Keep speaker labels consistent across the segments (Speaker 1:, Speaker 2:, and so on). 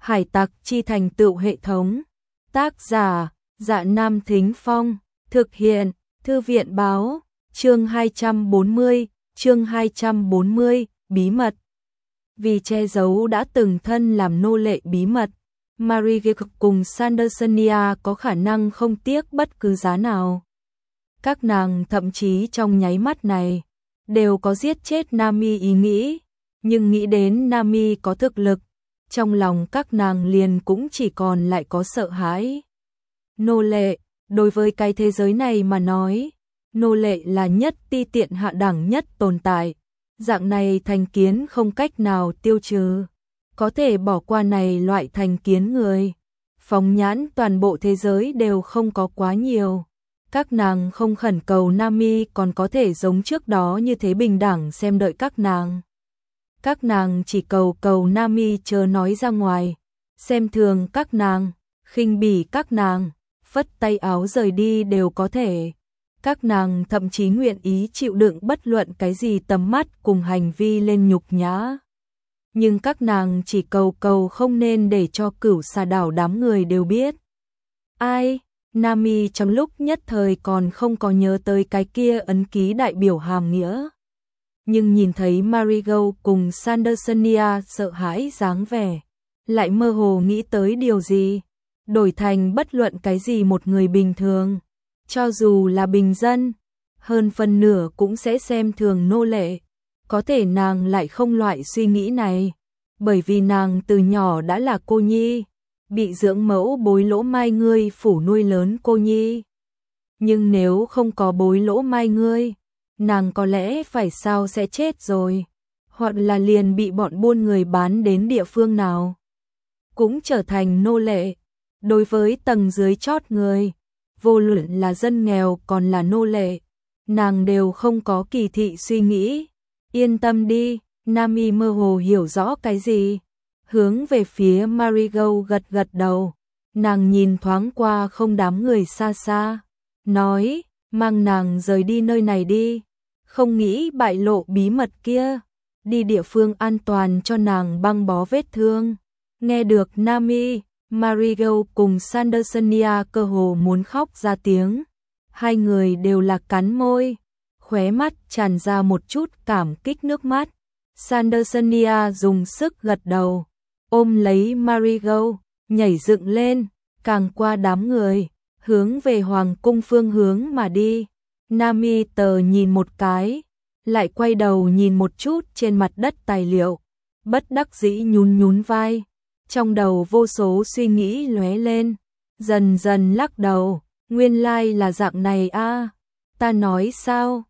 Speaker 1: Hải tặc chi thành tựu hệ thống. Tác giả, Dạ Nam Thính Phong. Thực hiện, Thư viện báo. Chương 240, bí mật. Vì che giấu đã từng thân làm nô lệ bí mật, Marie cùng Sandersonia có khả năng không tiếc bất cứ giá nào. Các nàng thậm chí trong nháy mắt này đều có giết chết Nami ý nghĩ, nhưng nghĩ đến Nami có thực lực, trong lòng các nàng liền cũng chỉ còn lại có sợ hãi. Nô lệ, đối với cái thế giới này mà nói, nô lệ là nhất ti tiện hạ đẳng nhất tồn tại. Dạng này thành kiến không cách nào tiêu trừ, có thể bỏ qua này loại thành kiến người. Phóng nhãn toàn bộ thế giới đều không có quá nhiều. Các nàng không khẩn cầu Nami còn có thể giống trước đó như thế bình đẳng xem đợi các nàng. Các nàng chỉ cầu Nami chớ nói ra ngoài, xem thường các nàng, khinh bỉ các nàng, phất tay áo rời đi đều có thể. Các nàng thậm chí nguyện ý chịu đựng bất luận cái gì tầm mắt cùng hành vi lên nhục nhã. Nhưng các nàng chỉ cầu không nên để cho Cửu Xà đảo đám người đều biết. Ai? Nami trong lúc nhất thời còn không có nhớ tới cái kia ấn ký đại biểu hàm nghĩa. Nhưng nhìn thấy Marigold cùng Sandersonia sợ hãi dáng vẻ, lại mơ hồ nghĩ tới điều gì. Đổi thành bất luận cái gì một người bình thường, cho dù là bình dân, hơn phần nửa cũng sẽ xem thường nô lệ. Có thể nàng lại không loại suy nghĩ này, bởi vì nàng từ nhỏ đã là cô nhi, bị dưỡng mẫu Bối Lỗ Mai ngươi phủ nuôi lớn cô nhi. Nhưng nếu không có Bối Lỗ Mai ngươi, nàng có lẽ phải sao sẽ chết rồi, hoặc là liền bị bọn buôn người bán đến địa phương nào, cũng trở thành nô lệ. Đối với tầng dưới chót người, vô luận là dân nghèo còn là nô lệ, nàng đều không có kỳ thị suy nghĩ. Yên tâm đi, Nami mơ hồ hiểu rõ cái gì, hướng về phía Marigold gật đầu. Nàng nhìn thoáng qua không đám người xa xa, nói, mang nàng rời đi nơi này đi, không nghĩ bại lộ bí mật kia, đi địa phương an toàn cho nàng băng bó vết thương. Nghe được Nami, Marigold cùng Sandersonia cơ hồ muốn khóc ra tiếng. Hai người đều là cắn môi, khóe mắt tràn ra một chút cảm kích nước mắt. Sandersonia dùng sức gật đầu, ôm lấy Marigold, nhảy dựng lên, càng qua đám người, hướng về hoàng cung phương hướng mà đi. Nami tờ nhìn một cái, lại quay đầu nhìn một chút trên mặt đất tài liệu, bất đắc dĩ nhún vai. Trong đầu vô số suy nghĩ lóe lên, dần dần lắc đầu, nguyên lai là dạng này a. Ta nói sao?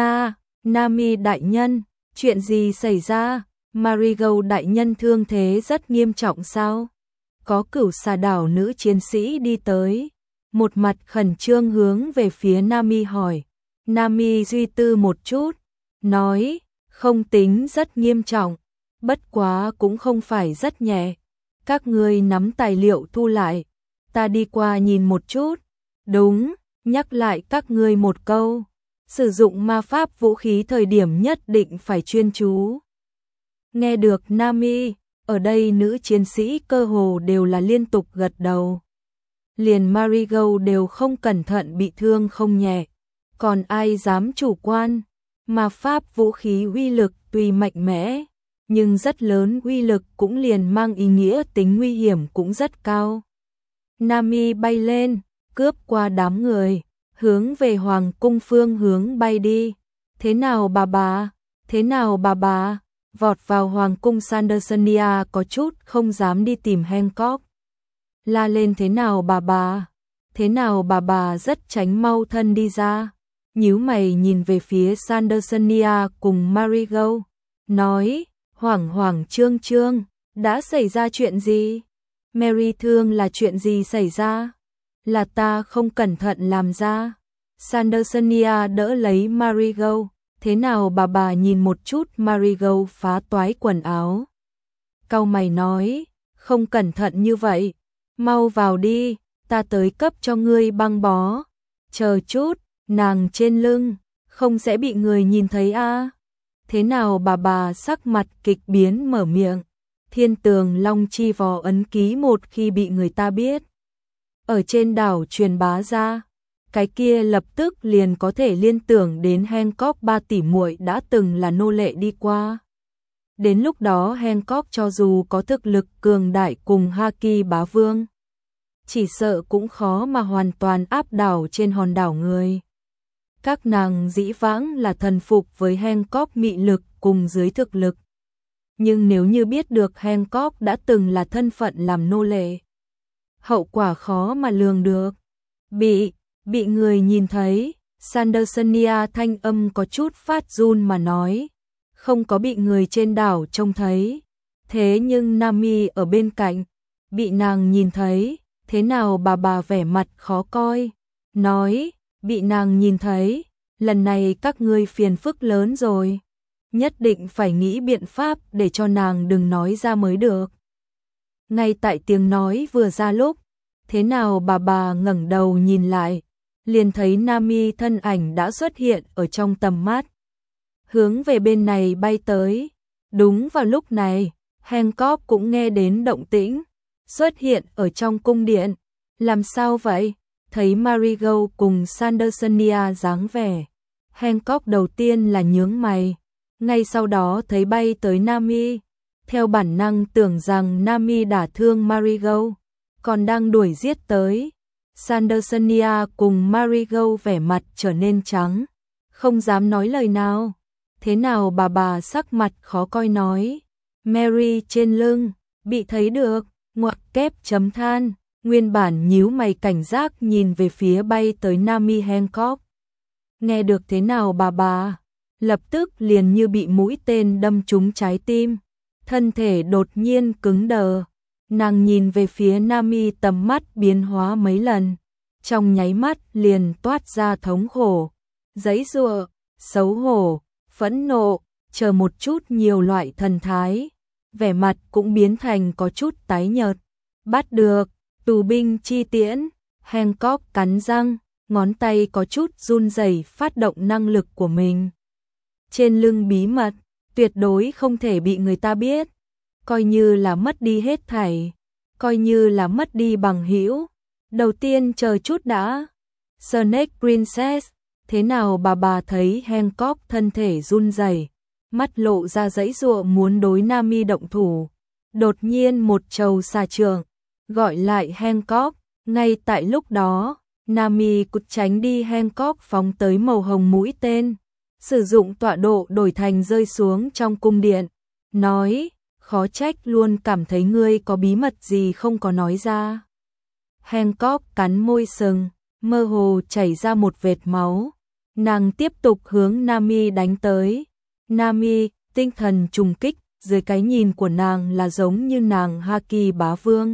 Speaker 1: Nami đại nhân, chuyện gì xảy ra? Marigold đại nhân thương thế rất nghiêm trọng sao? Có Cửu Xà đảo nữ chiến sĩ đi tới, một mặt khẩn trương hướng về phía Nami hỏi. Nami suy tư một chút, nói, không tính rất nghiêm trọng, bất quá cũng không phải rất nhẹ. Các ngươi nắm tài liệu thu lại, ta đi qua nhìn một chút. Đúng, nhắc lại các ngươi một câu, sử dụng ma pháp vũ khí thời điểm nhất định phải chuyên chú. Nghe được Nami, ở đây nữ chiến sĩ cơ hồ đều là liên tục gật đầu. Liền Marigold đều không cẩn thận bị thương không nhẹ, còn ai dám chủ quan. Ma pháp vũ khí uy lực tuy mạnh mẽ, nhưng rất lớn uy lực cũng liền mang ý nghĩa tính nguy hiểm cũng rất cao. Nami bay lên, cướp qua đám người, hướng về hoàng cung phương hướng bay đi. Thế nào bà? Thế nào bà? Vọt vào hoàng cung Sandersonia có chút không dám đi tìm Hancock. La lên thế nào bà? Thế nào bà rất tránh mau thân đi ra. Nhíu mày nhìn về phía Sandersonia cùng Marigold, nói, hoảng trương, đã xảy ra chuyện gì? Mary thương là chuyện gì xảy ra? Là ta không cẩn thận làm ra. Sandersonia đỡ lấy Marigold, thế nào bà nhìn một chút Marigold phá toái quần áo. Cau mày nói, không cẩn thận như vậy, mau vào đi, ta tới cấp cho ngươi băng bó. Chờ chút, nàng trên lưng, không sẽ bị người nhìn thấy a? Thế nào bà sắc mặt kịch biến mở miệng, Thiên Tường Long Chi Vò ấn ký một khi bị người ta biết, ở trên đảo truyền bá ra, cái kia lập tức liền có thể liên tưởng đến Hancock ba tỷ muội đã từng là nô lệ đi qua. Đến lúc đó Hancock cho dù có thực lực cường đại cùng Haki bá vương, chỉ sợ cũng khó mà hoàn toàn áp đảo trên hòn đảo người. Các nàng dĩ vãng là thần phục với Hancock mị lực cùng dưới thực lực. Nhưng nếu như biết được Hancock đã từng là thân phận làm nô lệ, hậu quả khó mà lường được. Bị người nhìn thấy, Sandersonia thanh âm có chút phát run mà nói, không có bị người trên đảo trông thấy. Thế nhưng Nami ở bên cạnh, bị nàng nhìn thấy, thế nào bà vẻ mặt khó coi, nói, bị nàng nhìn thấy, lần này các ngươi phiền phức lớn rồi, nhất định phải nghĩ biện pháp để cho nàng đừng nói ra mới được. Ngay tại tiếng nói vừa ra lúc, thế nào bà ngẩng đầu nhìn lại, liền thấy Nami thân ảnh đã xuất hiện ở trong tầm mắt, hướng về bên này bay tới. Đúng vào lúc này, Hancock cũng nghe đến động tĩnh, xuất hiện ở trong cung điện. Làm sao vậy? Thấy Marigold cùng Sandersonia dáng vẻ, Hancock đầu tiên là nhướng mày, ngay sau đó thấy bay tới Nami, theo bản năng tưởng rằng Nami đả thương Marigold, còn đang đuổi giết tới. Sandersonia cùng Marigold vẻ mặt trở nên trắng, không dám nói lời nào. Thế nào bà sắc mặt khó coi nói, Mary trên lưng, bị thấy được, ngoặc kép chấm than, nguyên bản nhíu mày cảnh giác nhìn về phía bay tới Nami Hancock. Nghe được thế nào bà, lập tức liền như bị mũi tên đâm trúng trái tim, thân thể đột nhiên cứng đờ. Nàng nhìn về phía Nami tầm mắt biến hóa mấy lần, trong nháy mắt liền toát ra thống khổ, giãy giụa, xấu hổ, phẫn nộ, chờ một chút nhiều loại thần thái, vẻ mặt cũng biến thành có chút tái nhợt. Bắt được, tù binh chi tiễn, Hancock cắn răng, ngón tay có chút run rẩy phát động năng lực của mình. Trên lưng bí mật, tuyệt đối không thể bị người ta biết, coi như là mất đi hết thảy, coi như là mất đi bằng hữu. Đầu tiên chờ chút đã. Snake Princess, thế nào bà thấy Hancock thân thể run rẩy, mắt lộ ra giãy giụa muốn đối Nami động thủ. Đột nhiên một trầu xà trường, gọi lại Hancock, ngay tại lúc đó, Nami cụt tránh đi Hancock phóng tới màu hồng mũi tên, sử dụng tọa độ đổi thành rơi xuống trong cung điện, nói, khó trách luôn cảm thấy ngươi có bí mật gì không có nói ra. Hancock cắn môi sừng, mơ hồ chảy ra một vệt máu, nàng tiếp tục hướng Nami đánh tới. Nami, tinh thần trùng kích, dưới cái nhìn của nàng là giống như nàng Haki bá vương.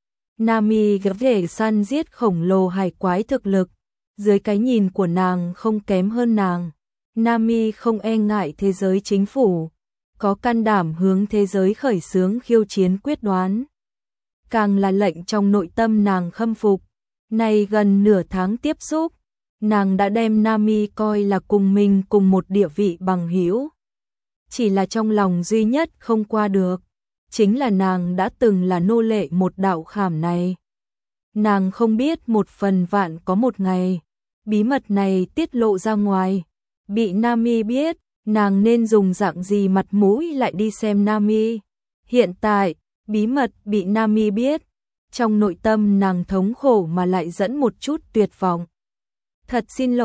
Speaker 1: Nami gặp thể săn giết khổng lồ hải quái thực lực, dưới cái nhìn của nàng không kém hơn nàng. Nami không e ngại thế giới chính phủ, có can đảm hướng thế giới khởi xướng khiêu chiến quyết đoán. Càng là lệnh trong nội tâm nàng khâm phục. Này gần nửa tháng tiếp xúc, nàng đã đem Nami coi là cùng mình cùng một địa vị bằng hữu. Chỉ là trong lòng duy nhất không qua được, chính là nàng đã từng là nô lệ một đạo khảm này. Nàng không biết một phần vạn có một ngày, bí mật này tiết lộ ra ngoài, bị Nami biết, nàng nên dùng dạng gì mặt mũi lại đi xem Nami. Hiện tại, bí mật bị Nami biết, trong nội tâm nàng thống khổ mà lại dẫn một chút tuyệt vọng. Thật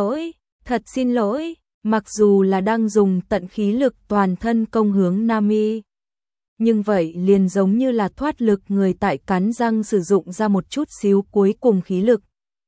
Speaker 1: xin lỗi, mặc dù là đang dùng tận khí lực toàn thân công hướng Nami. Nhưng vậy liền giống như là thoát lực người tại cắn răng sử dụng ra một chút xíu cuối cùng khí lực.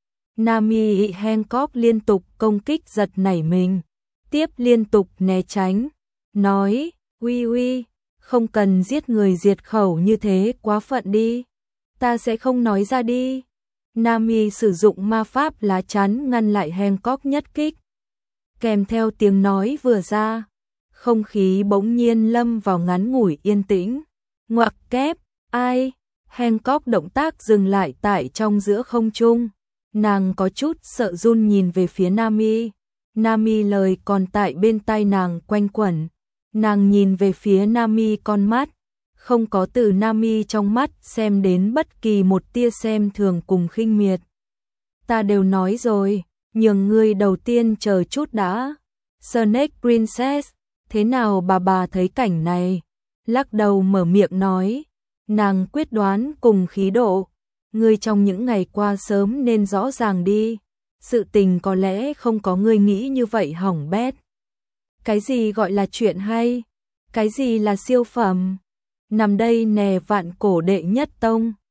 Speaker 1: Nami Hancock liên tục công kích giật nảy mình, tiếp liên tục né tránh, nói, uy, không cần giết người diệt khẩu như thế quá phận đi, ta sẽ không nói ra đi. Nami sử dụng ma pháp lá chắn ngăn lại Hancock nhất kích. Kèm theo tiếng nói vừa ra, không khí bỗng nhiên lâm vào ngắn ngủi yên tĩnh. Ngoặc kép, ai? Hancock động tác dừng lại tại trong giữa không trung. Nàng có chút sợ run nhìn về phía Nami. Nami lời còn tại bên tai nàng quanh quẩn. Nàng nhìn về phía Nami con mắt, không có từ Nami trong mắt xem đến bất kỳ một tia xem thường cùng khinh miệt. Ta đều nói rồi, nhường ngươi đầu tiên chờ chút đã. Snake Princess, thế nào bà thấy cảnh này? Lắc đầu mở miệng nói, nàng quyết đoán cùng khí độ. Ngươi trong những ngày qua sớm nên rõ ràng đi. Sự tình có lẽ không có ngươi nghĩ như vậy hỏng bét. Cái gì gọi là chuyện hay? Cái gì là siêu phẩm? Nằm đây nè vạn cổ đệ nhất tông.